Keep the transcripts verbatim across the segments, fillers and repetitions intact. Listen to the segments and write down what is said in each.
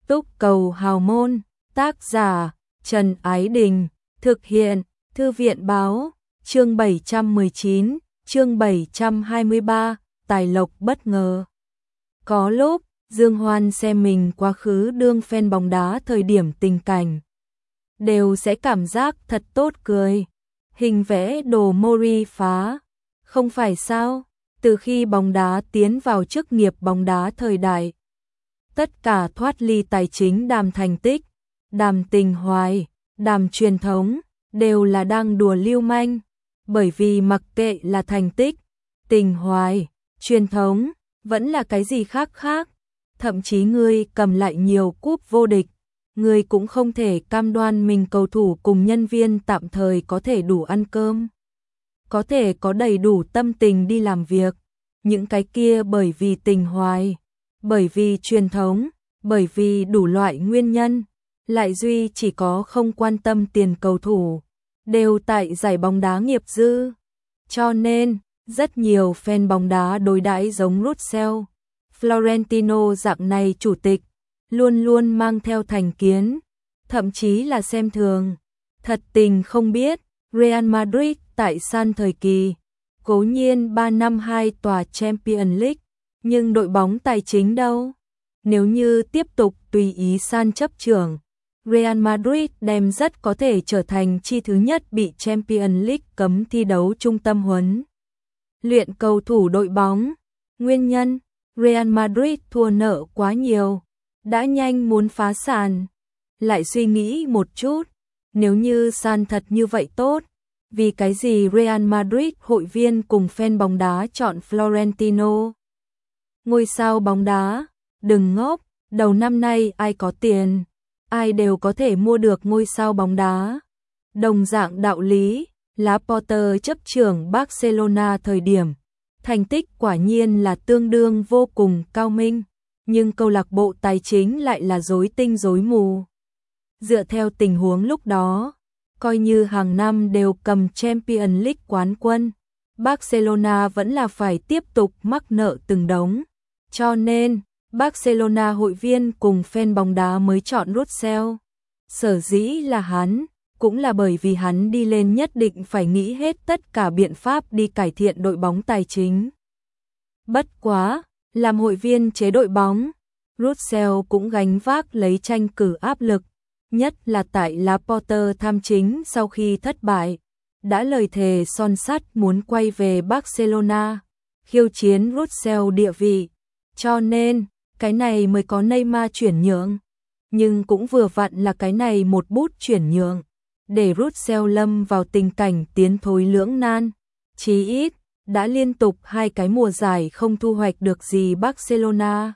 Túc Cầu Hào Môn, tác giả Trần Ái Đình, thực hiện Thư viện Báo, chương bảy trăm mười chín, chương bảy trăm hai mươi ba, tài lộc bất ngờ. Có lúc, Dương Hoan xem mình quá khứ đương fan bóng đá thời điểm tình cảnh, đều sẽ cảm giác thật tốt cười. Hình vẽ đồ Mori phá, không phải sao? Từ khi bóng đá tiến vào chức nghiệp bóng đá thời đại, tất cả thoát ly tài chính đàm thành tích, đàm tình hoài, đàm truyền thống, đều là đang đùa lưu manh. Bởi vì mặc kệ là thành tích, tình hoài, truyền thống, vẫn là cái gì khác khác, thậm chí ngươi cầm lại nhiều cúp vô địch, ngươi cũng không thể cam đoan mình cầu thủ cùng nhân viên tạm thời có thể đủ ăn cơm, có thể có đầy đủ tâm tình đi làm việc. Những cái kia bởi vì tình hoài, bởi vì truyền thống, bởi vì đủ loại nguyên nhân, lại duy chỉ có không quan tâm tiền cầu thủ, đều tại giải bóng đá nghiệp dư. Cho nên, rất nhiều fan bóng đá đối đãi giống Russell, Florentino dạng này chủ tịch, luôn luôn mang theo thành kiến, thậm chí là xem thường. Thật tình không biết, Real Madrid tại San thời kỳ, cố nhiên ba năm hai tòa Champions League, nhưng đội bóng tài chính đâu? Nếu như tiếp tục tùy ý San chấp trưởng, Real Madrid đem rất có thể trở thành chi thứ nhất bị Champions League cấm thi đấu trung tâm huấn luyện cầu thủ đội bóng. Nguyên nhân, Real Madrid thua nợ quá nhiều, đã nhanh muốn phá sản. Lại suy nghĩ một chút, nếu như San thật như vậy tốt, vì cái gì Real Madrid hội viên cùng fan bóng đá chọn Florentino? Ngôi sao bóng đá, đừng ngốc, đầu năm nay ai có tiền, ai đều có thể mua được ngôi sao bóng đá. Đồng dạng đạo lý, Laporta chấp trưởng Barcelona thời điểm, thành tích quả nhiên là tương đương vô cùng cao minh, nhưng câu lạc bộ tài chính lại là rối tinh rối mù. Dựa theo tình huống lúc đó, coi như hàng năm đều cầm Champions League quán quân, Barcelona vẫn là phải tiếp tục mắc nợ từng đống. Cho nên, Barcelona hội viên cùng fan bóng đá mới chọn Russell. Sở dĩ là hắn, cũng là bởi vì hắn đi lên nhất định phải nghĩ hết tất cả biện pháp đi cải thiện đội bóng tài chính. Bất quá, làm hội viên chế đội bóng, Russell cũng gánh vác lấy tranh cử áp lực, nhất là tại Laporta tham chính sau khi thất bại, đã lời thề son sắt muốn quay về Barcelona, khiêu chiến Russell địa vị. Cho nên, cái này mới có Neymar chuyển nhượng, nhưng cũng vừa vặn là cái này một bút chuyển nhượng, để Russell lâm vào tình cảnh tiến thối lưỡng nan. Chí ít, đã liên tục hai cái mùa giải không thu hoạch được gì Barcelona.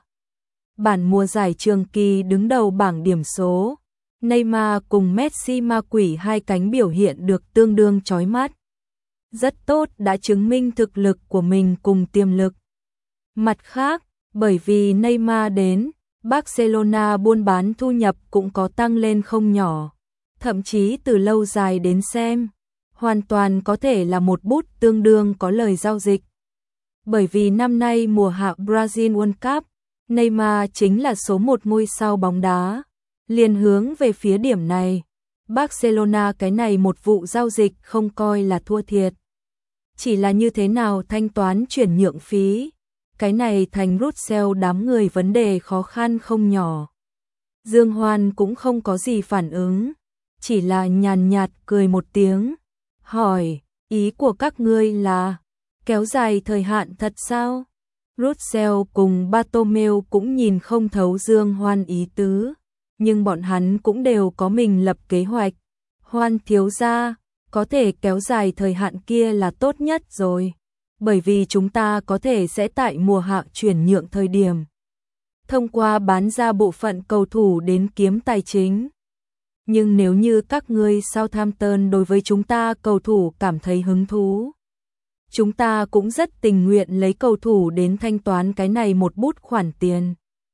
Bản mùa giải trường kỳ đứng đầu bảng điểm số, Neymar cùng Messi ma quỷ hai cánh biểu hiện được tương đương chói mắt. Rất tốt, đã chứng minh thực lực của mình cùng tiềm lực. Mặt khác, bởi vì Neymar đến, Barcelona buôn bán thu nhập cũng có tăng lên không nhỏ. Thậm chí từ lâu dài đến xem, hoàn toàn có thể là một bút tương đương có lời giao dịch. Bởi vì năm nay mùa hạ Brazil World Cup, Neymar chính là số một ngôi sao bóng đá. Liền hướng về phía điểm này, Barcelona cái này một vụ giao dịch không coi là thua thiệt. Chỉ là như thế nào thanh toán chuyển nhượng phí, cái này thành Russell đám người vấn đề khó khăn không nhỏ. Dương Hoan cũng không có gì phản ứng, chỉ là nhàn nhạt cười một tiếng, hỏi, ý của các ngươi là kéo dài thời hạn thật sao? Russell cùng Bartomeu cũng nhìn không thấu Dương Hoan ý tứ, nhưng bọn hắn cũng đều có mình lập kế hoạch. Hoan thiếu gia, có thể kéo dài thời hạn kia là tốt nhất rồi, bởi vì chúng ta có thể sẽ tại mùa hạ chuyển nhượng thời điểm, thông qua bán ra bộ phận cầu thủ đến kiếm tài chính. Nhưng nếu như các ngươi Southampton đối với chúng ta cầu thủ cảm thấy hứng thú, chúng ta cũng rất tình nguyện lấy cầu thủ đến thanh toán cái này một bút khoản tiền.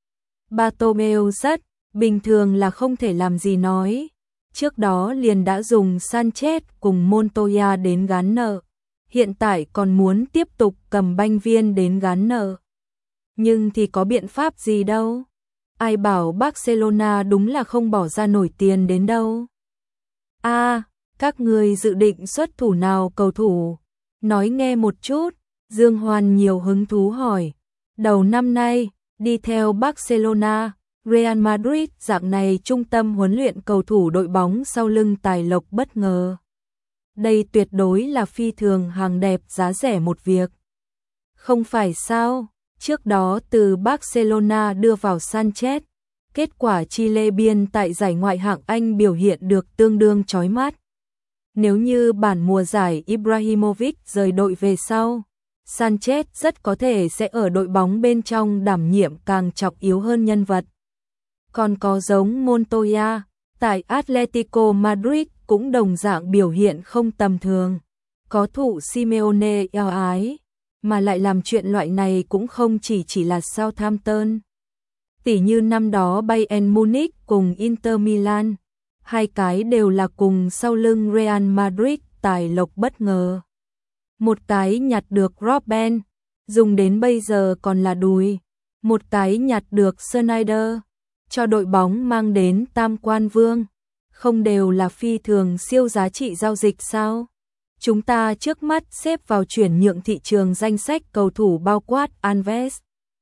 Bartomeu rất bình thường là không thể làm gì nói, trước đó liền đã dùng Sanchez cùng Montoya đến gán nợ, hiện tại còn muốn tiếp tục cầm banh viên đến gán nợ. Nhưng thì có biện pháp gì đâu? ai bảo Barcelona đúng là không bỏ ra nổi tiền đến đâu. A, à, các người dự định xuất thủ nào cầu thủ? Nói nghe một chút, Dương Hoan nhiều hứng thú hỏi. Đầu năm nay, đi theo Barcelona, Real Madrid dạng này trung tâm huấn luyện cầu thủ đội bóng sau lưng tài lộc bất ngờ. Đây tuyệt đối là phi thường hàng đẹp giá rẻ một việc. Không phải sao, trước đó từ Barcelona đưa vào Sanchez, kết quả Chile biên tại giải ngoại hạng Anh biểu hiện được tương đương chói mắt. Nếu như bản mùa giải Ibrahimovic rời đội về sau, Sanchez rất có thể sẽ ở đội bóng bên trong đảm nhiệm càng trọng yếu hơn nhân vật. Còn có giống Montoya, tại Atletico Madrid cũng đồng dạng biểu hiện không tầm thường. Có thụ Simeone eo ái, mà lại làm chuyện loại này cũng không chỉ chỉ là Southampton. Tỉ như năm đó Bayern Munich cùng Inter Milan, hai cái đều là cùng sau lưng Real Madrid tài lộc bất ngờ. Một cái nhặt được Robben, dùng đến bây giờ còn là đùi. Một cái nhặt được Sneijder, cho đội bóng mang đến tam quan vương. Không đều là phi thường siêu giá trị giao dịch sao? Chúng ta trước mắt xếp vào chuyển nhượng thị trường danh sách cầu thủ bao quát Alves,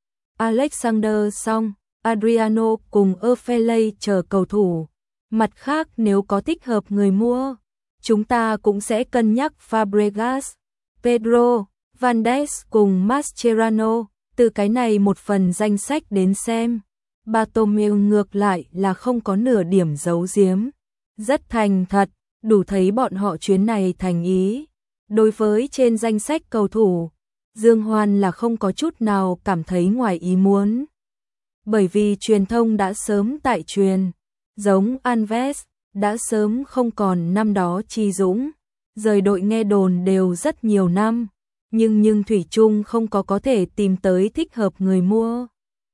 Alexander Song, Adriano cùng Ofele chờ cầu thủ. Mặt khác nếu có thích hợp người mua, chúng ta cũng sẽ cân nhắc Fabregas, Pedro, Vandes cùng Mascherano. Từ cái này một phần danh sách đến xem, Bartomeu ngược lại là không có nửa điểm giấu giếm. Rất thành thật, đủ thấy bọn họ chuyến này thành ý. Đối với trên danh sách cầu thủ, Dương Hoan là không có chút nào cảm thấy ngoài ý muốn. Bởi vì truyền thông đã sớm tại truyền, giống Alves, đã sớm không còn năm đó chi dũng. Rời đội nghe đồn đều rất nhiều năm, nhưng nhưng thủy chung không có có thể tìm tới thích hợp người mua.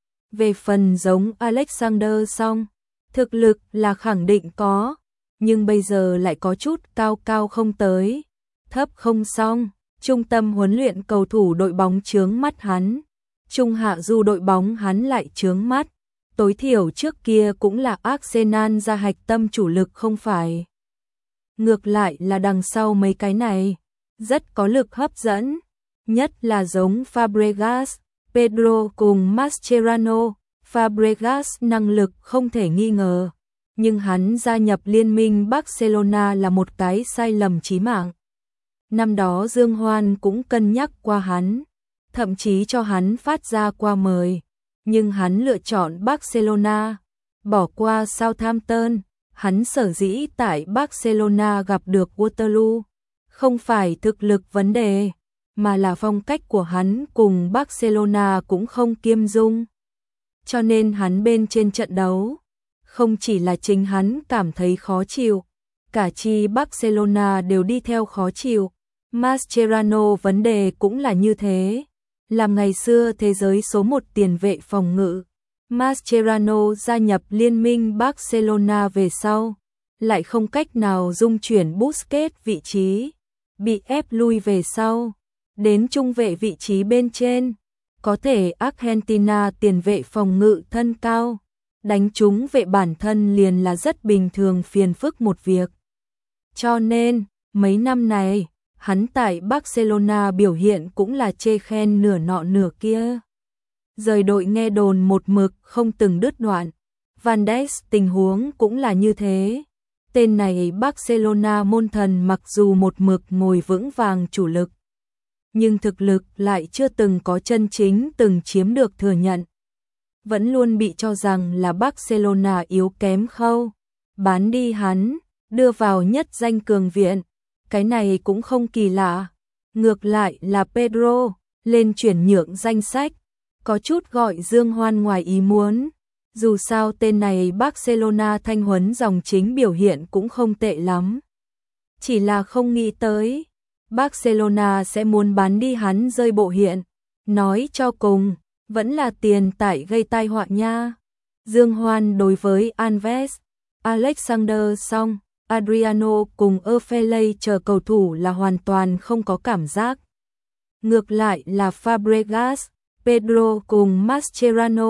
Về phần giống Alexander Song, thực lực là khẳng định có, nhưng bây giờ lại có chút cao cao không tới, thấp không xong. Trung tâm huấn luyện cầu thủ đội bóng chướng mắt hắn, trung hạ du đội bóng hắn lại chướng mắt. Tối thiểu trước kia cũng là Arsenal ra hạch tâm chủ lực không phải. Ngược lại là đằng sau mấy cái này, rất có lực hấp dẫn, nhất là giống Fabregas, Pedro cùng Mascherano. Fabregas năng lực không thể nghi ngờ, nhưng hắn gia nhập liên minh Barcelona là một cái sai lầm chí mạng. Năm đó Dương Hoan cũng cân nhắc qua hắn, thậm chí cho hắn phát ra qua mời, nhưng hắn lựa chọn Barcelona, bỏ qua Southampton. Hắn sở dĩ tại Barcelona gặp được Waterloo, không phải thực lực vấn đề, mà là phong cách của hắn cùng Barcelona cũng không kiêm dung. Cho nên hắn bên trên trận đấu, không chỉ là chính hắn cảm thấy khó chịu, cả chi Barcelona đều đi theo khó chịu. Mascherano vấn đề cũng là như thế, làm ngày xưa thế giới số một tiền vệ phòng ngự. Mascherano gia nhập liên minh Barcelona về sau, lại không cách nào dung chuyển Busquets vị trí, bị ép lui về sau, đến trung vệ vị trí bên trên. Có thể Argentina tiền vệ phòng ngự thân cao, đánh trúng vệ bản thân liền là rất bình thường phiền phức một việc. Cho nên, mấy năm này, hắn tại Barcelona biểu hiện cũng là chê khen nửa nọ nửa kia. Rời đội nghe đồn một mực không từng đứt đoạn. Vandes tình huống cũng là như thế. Tên này Barcelona môn thần mặc dù một mực ngồi vững vàng chủ lực, nhưng thực lực lại chưa từng có chân chính từng chiếm được thừa nhận. Vẫn luôn bị cho rằng là Barcelona yếu kém khâu. Bán đi hắn, đưa vào nhất danh cường viện. Cái này cũng không kỳ lạ. Ngược lại là Pedro, lên chuyển nhượng danh sách. Có chút gọi Dương Hoan ngoài ý muốn. Dù sao tên này Barcelona thanh huấn dòng chính biểu hiện cũng không tệ lắm. Chỉ là không nghĩ tới Barcelona sẽ muốn bán đi hắn rơi bộ hiện. Nói cho cùng, vẫn là tiền tại gây tai họa nha. Dương Hoan đối với Alves, Alexander Song, Adriano cùng Ofele chờ cầu thủ là hoàn toàn không có cảm giác. Ngược lại là Fabregas, Pedro cùng Mascherano,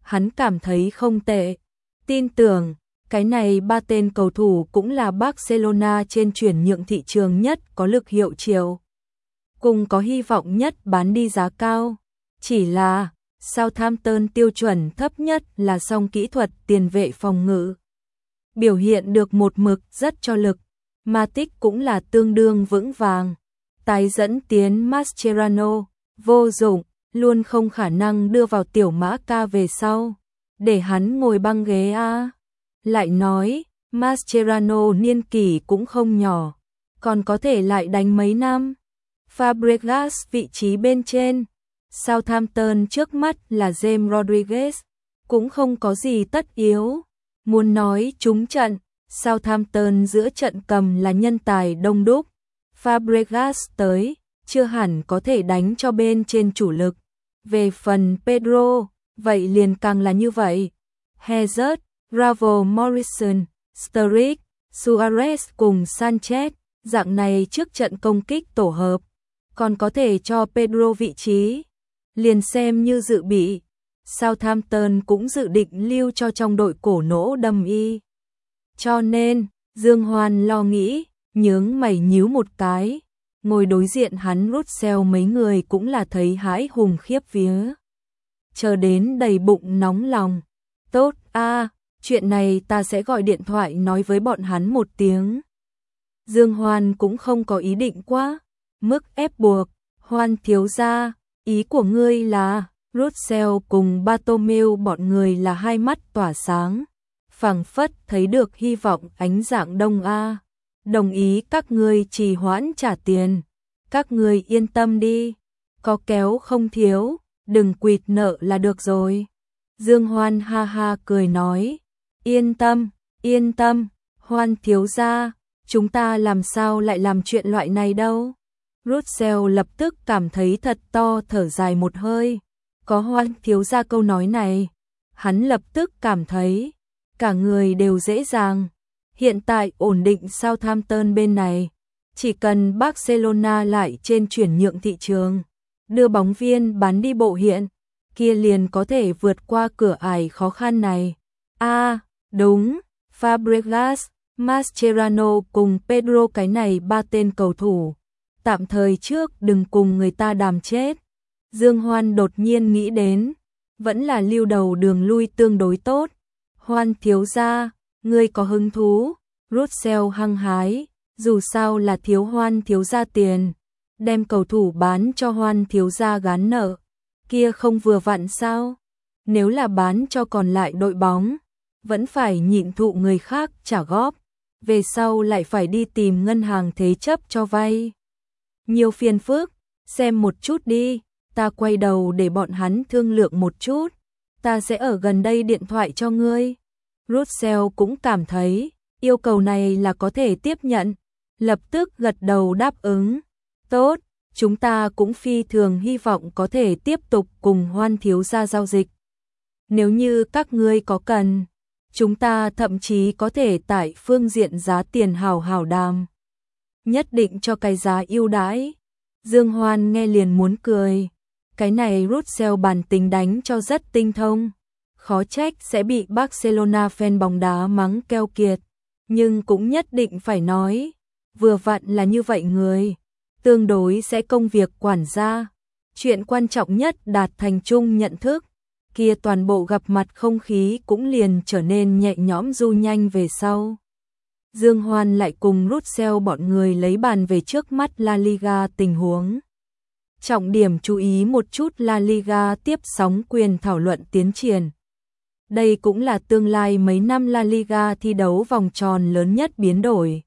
hắn cảm thấy không tệ. Tin tưởng, cái này ba tên cầu thủ cũng là Barcelona trên chuyển nhượng thị trường nhất có lực hiệu triệu. Cùng có hy vọng nhất bán đi giá cao. Chỉ là, Southampton tiêu chuẩn thấp nhất là song kỹ thuật tiền vệ phòng ngự. Biểu hiện được một mực rất cho lực. Matic cũng là tương đương vững vàng. Tái dẫn tiến Mascherano, vô dụng, luôn không khả năng đưa vào tiểu mã ca về sau. Để hắn ngồi băng ghế a. Lại nói, Mascherano niên kỷ cũng không nhỏ, còn có thể lại đánh mấy năm. Fabregas vị trí bên trên, Southampton trước mắt là James Rodriguez, cũng không có gì tất yếu. Muốn nói trúng trận, Southampton giữa trận cầm là nhân tài đông đúc. Fabregas tới, chưa hẳn có thể đánh cho bên trên chủ lực. Về phần Pedro, vậy liền càng là như vậy. Hazard, Ravel Morrison, Sturridge, Suarez cùng Sanchez, dạng này trước trận công kích tổ hợp, còn có thể cho Pedro vị trí, liền xem như dự bị. Southampton cũng dự định lưu cho trong đội cổ nỗ đầm y. Cho nên, Dương Hoan lo nghĩ, nhướng mày nhíu một cái, ngồi đối diện hắn Russell mấy người cũng là thấy hãi hùng khiếp vía. Chờ đến đầy bụng nóng lòng. Tốt a, chuyện này ta sẽ gọi điện thoại nói với bọn hắn một tiếng. Dương Hoan cũng không có ý định quá mức ép buộc. Hoan thiếu gia, ý của ngươi là? Russell cùng Bartomeu bọn người là hai mắt tỏa sáng, phảng phất thấy được hy vọng ánh dạng đông a. Đồng ý các ngươi trì hoãn trả tiền, các ngươi yên tâm đi, có kéo không thiếu, đừng quỵt nợ là được rồi. Dương Hoan ha ha cười nói, yên tâm, yên tâm, Hoan thiếu gia, chúng ta làm sao lại làm chuyện loại này đâu. Russell lập tức cảm thấy thật to thở dài một hơi, có Hoan thiếu gia câu nói này, hắn lập tức cảm thấy cả người đều dễ dàng. Hiện tại ổn định Southampton bên này, chỉ cần Barcelona lại trên chuyển nhượng thị trường, đưa bóng viên bán đi bộ hiện, kia liền có thể vượt qua cửa ải khó khăn này. A, à, đúng, Fabregas, Mascherano cùng Pedro cái này ba tên cầu thủ, tạm thời trước đừng cùng người ta đàm chết. Dương Hoan đột nhiên nghĩ đến, vẫn là lưu đầu đường lui tương đối tốt. Hoan thiếu gia, ngươi có hứng thú? Russell hăng hái, dù sao là thiếu Hoan thiếu gia tiền, đem cầu thủ bán cho Hoan thiếu gia gán nợ, kia không vừa vặn sao? Nếu là bán cho còn lại đội bóng, vẫn phải nhịn thụ người khác trả góp, về sau lại phải đi tìm ngân hàng thế chấp cho vay. Nhiều phiền phức, xem một chút đi, ta quay đầu để bọn hắn thương lượng một chút, ta sẽ ở gần đây điện thoại cho ngươi. Russell cũng cảm thấy, yêu cầu này là có thể tiếp nhận, lập tức gật đầu đáp ứng. Tốt, chúng ta cũng phi thường hy vọng có thể tiếp tục cùng Hoan thiếu gia giao dịch. Nếu như các ngươi có cần, chúng ta thậm chí có thể tại phương diện giá tiền hào hào đàm. Nhất định cho cái giá ưu đãi. Dương Hoan nghe liền muốn cười. Cái này Russell bản tính đánh cho rất tinh thông. Khó trách sẽ bị Barcelona fan bóng đá mắng keo kiệt. Nhưng cũng nhất định phải nói, vừa vặn là như vậy người, tương đối sẽ công việc quản gia. Chuyện quan trọng nhất đạt thành chung nhận thức, kia toàn bộ gặp mặt không khí cũng liền trở nên nhẹ nhõm du nhanh về sau. Dương Hoan lại cùng Russell bọn người lấy bàn về trước mắt La Liga tình huống. Trọng điểm chú ý một chút La Liga tiếp sóng quyền thảo luận tiến triển. Đây cũng là tương lai mấy năm La Liga thi đấu vòng tròn lớn nhất biến đổi.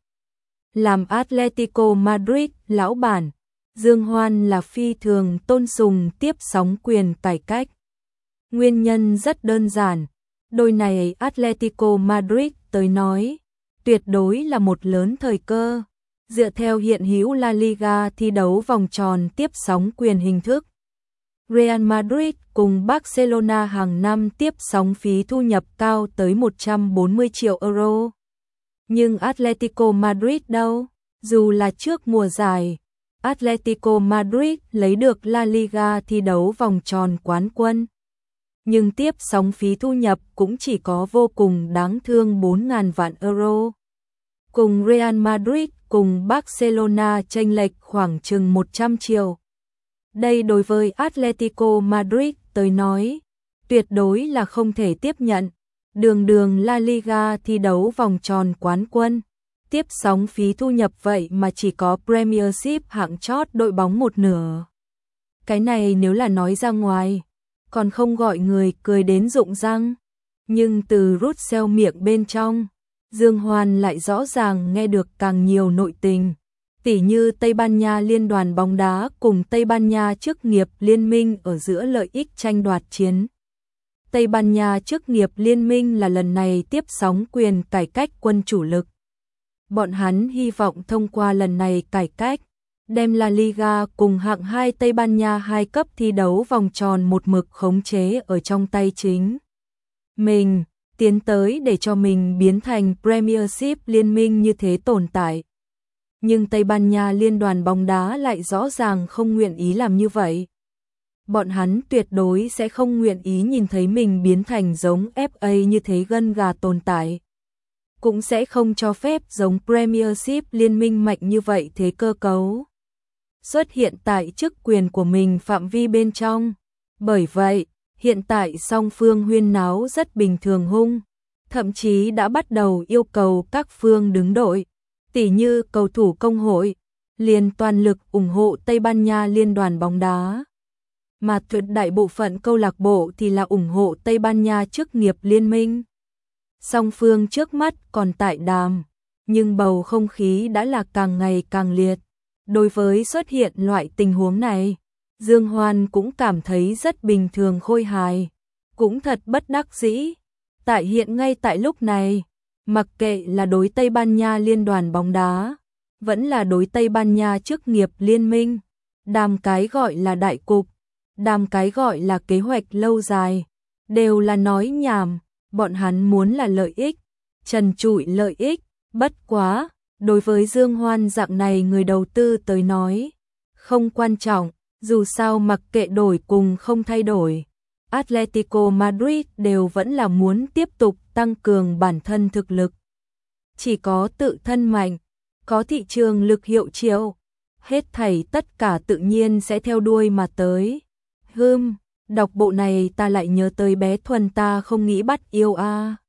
Làm Atletico Madrid lão bản, Dương Hoan là phi thường tôn sùng tiếp sóng quyền cải cách. Nguyên nhân rất đơn giản, đôi này Atletico Madrid tới nói, tuyệt đối là một lớn thời cơ. Dựa theo hiện hữu La Liga thi đấu vòng tròn tiếp sóng quyền hình thức, Real Madrid cùng Barcelona hàng năm tiếp sóng phí thu nhập cao tới một trăm bốn mươi triệu euro. Nhưng Atletico Madrid đâu? Dù là trước mùa giải, Atletico Madrid lấy được La Liga thi đấu vòng tròn quán quân. nhưng tiếp sóng phí thu nhập cũng chỉ có vô cùng đáng thương bốn nghìn vạn euro. Cùng Real Madrid cùng Barcelona chênh lệch khoảng chừng một trăm triệu. Đây đối với Atletico Madrid tới nói, tuyệt đối là không thể tiếp nhận. Đường đường La Liga thi đấu vòng tròn quán quân, tiếp sóng phí thu nhập vậy mà chỉ có Premiership hạng chót đội bóng một nửa. Cái này nếu là nói ra ngoài, còn không gọi người cười đến rụng răng. Nhưng từ Russell miệng bên trong, Dương Hoan lại rõ ràng nghe được càng nhiều nội tình. Tỉ như Tây Ban Nha Liên đoàn bóng đá cùng Tây Ban Nha chức nghiệp liên minh ở giữa lợi ích tranh đoạt chiến. Tây Ban Nha chức nghiệp liên minh là lần này tiếp sóng quyền cải cách quân chủ lực. Bọn hắn hy vọng thông qua lần này cải cách, đem La Liga cùng hạng hai Tây Ban Nha hai cấp thi đấu vòng tròn một mực khống chế ở trong tay chính mình, tiến tới để cho mình biến thành Premiership liên minh như thế tồn tại. Nhưng Tây Ban Nha Liên đoàn bóng đá lại rõ ràng không nguyện ý làm như vậy. Bọn hắn tuyệt đối sẽ không nguyện ý nhìn thấy mình biến thành giống ép a như thế gân gà tồn tại. Cũng sẽ không cho phép giống Premiership liên minh mạnh như vậy thế cơ cấu xuất hiện tại chức quyền của mình phạm vi bên trong. Bởi vậy, hiện tại song phương huyên náo rất bình thường hung, thậm chí đã bắt đầu yêu cầu các phương đứng đội, tỉ như cầu thủ công hội, liền toàn lực ủng hộ Tây Ban Nha Liên đoàn bóng đá. Mà tuyệt đại bộ phận câu lạc bộ thì là ủng hộ Tây Ban Nha chức nghiệp liên minh. Song phương trước mắt còn tại đàm, nhưng bầu không khí đã là càng ngày càng liệt. Đối với xuất hiện loại tình huống này, Dương Hoan cũng cảm thấy rất bình thường khôi hài, cũng thật bất đắc dĩ. Tại hiện ngay tại lúc này, mặc kệ là đối Tây Ban Nha Liên đoàn bóng đá, vẫn là đối Tây Ban Nha chức nghiệp liên minh, đàm cái gọi là đại cục, đàm cái gọi là kế hoạch lâu dài, đều là nói nhảm, bọn hắn muốn là lợi ích, trần trụi lợi ích, bất quá, đối với Dương Hoan dạng này người đầu tư tới nói, không quan trọng, dù sao mặc kệ đổi cùng không thay đổi, Atletico Madrid đều vẫn là muốn tiếp tục tăng cường bản thân thực lực. Chỉ có tự thân mạnh, có thị trường lực hiệu triệu, hết thảy tất cả tự nhiên sẽ theo đuôi mà tới. Hừm, đọc bộ này ta lại nhớ tới bé Thuần ta không nghĩ bắt yêu a.